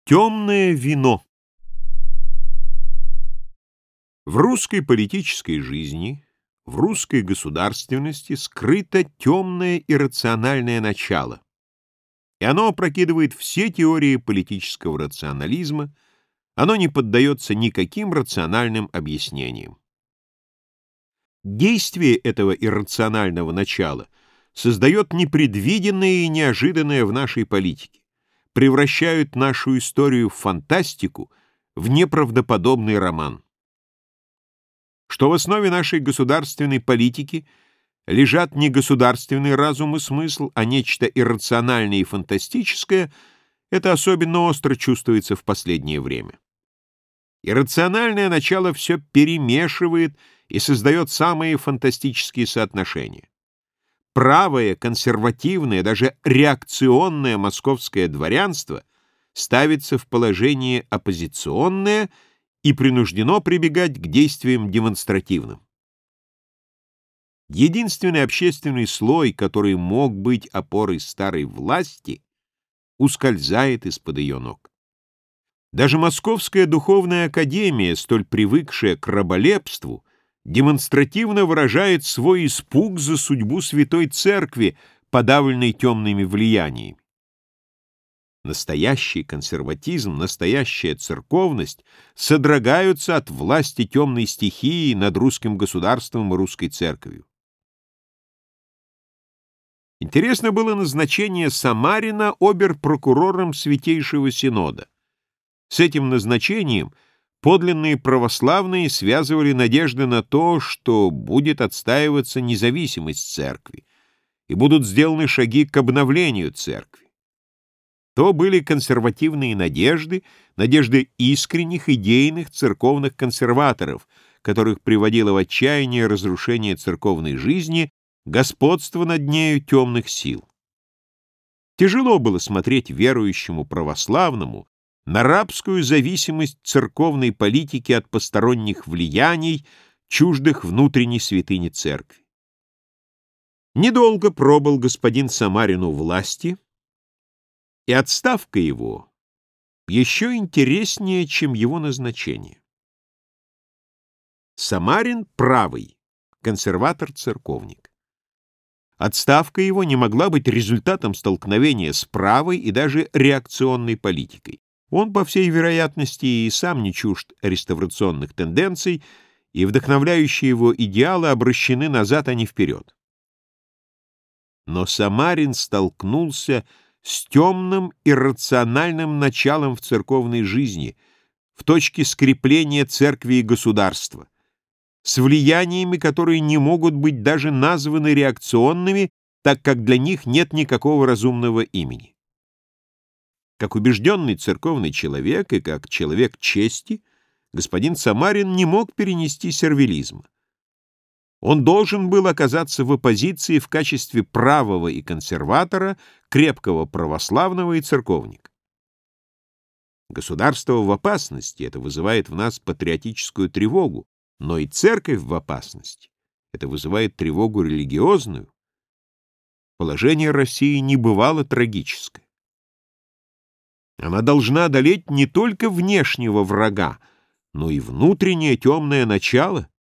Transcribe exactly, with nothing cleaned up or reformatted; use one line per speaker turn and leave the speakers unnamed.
Темное вино. В русской политической жизни, в русской государственности скрыто темное иррациональное начало, и оно опрокидывает все теории политического рационализма, оно не поддается никаким рациональным объяснениям. Действие этого иррационального начала создает непредвиденное и неожиданное в нашей политике, превращают нашу историю в фантастику, в неправдоподобный роман. Что в основе нашей государственной политики лежат не государственный разум и смысл, а нечто иррациональное и фантастическое, это особенно остро чувствуется в последнее время. Иррациональное начало все перемешивает и создает самые фантастические соотношения. Правое, консервативное, даже реакционное московское дворянство ставится в положение оппозиционное и принуждено прибегать к действиям демонстративным. Единственный общественный слой, который мог быть опорой старой власти, ускользает из-под ее ног. Даже Московская духовная академия, столь привыкшая к раболепству, демонстративно выражает свой испуг за судьбу Святой Церкви, подавленной темными влияниями. Настоящий консерватизм, настоящая церковность содрогаются от власти темной стихии над русским государством и русской церковью. Интересно было назначение Самарина обер-прокурором Святейшего Синода. С этим назначением подлинные православные связывали надежды на то, что будет отстаиваться независимость церкви и будут сделаны шаги к обновлению церкви. То были консервативные надежды, надежды искренних, идейных церковных консерваторов, которых приводило в отчаяние разрушение церковной жизни, господство над нею темных сил. Тяжело было смотреть верующему православному на рабскую зависимость церковной политики от посторонних влияний, чуждых внутренней святыни церкви. Недолго пробыл господин Самарин у власти, и отставка его еще интереснее, чем его назначение. Самарин правый, консерватор-церковник. Отставка его не могла быть результатом столкновения с правой и даже реакционной политикой. Он, по всей вероятности, и сам не чужд реставрационных тенденций, и вдохновляющие его идеалы обращены назад, а не вперед. Но Самарин столкнулся с темным иррациональным началом в церковной жизни, в точке скрепления церкви и государства, с влияниями, которые не могут быть даже названы реакционными, так как для них нет никакого разумного имени. Как убежденный церковный человек и как человек чести, господин Самарин не мог перенести сервилизма. Он должен был оказаться в оппозиции в качестве правого и консерватора, крепкого православного и церковника. Государство в опасности — это вызывает в нас патриотическую тревогу, но и церковь в опасности — это вызывает тревогу религиозную. Положение России не бывало трагическое. Она должна одолеть не только внешнего врага, но и внутреннее темное начало,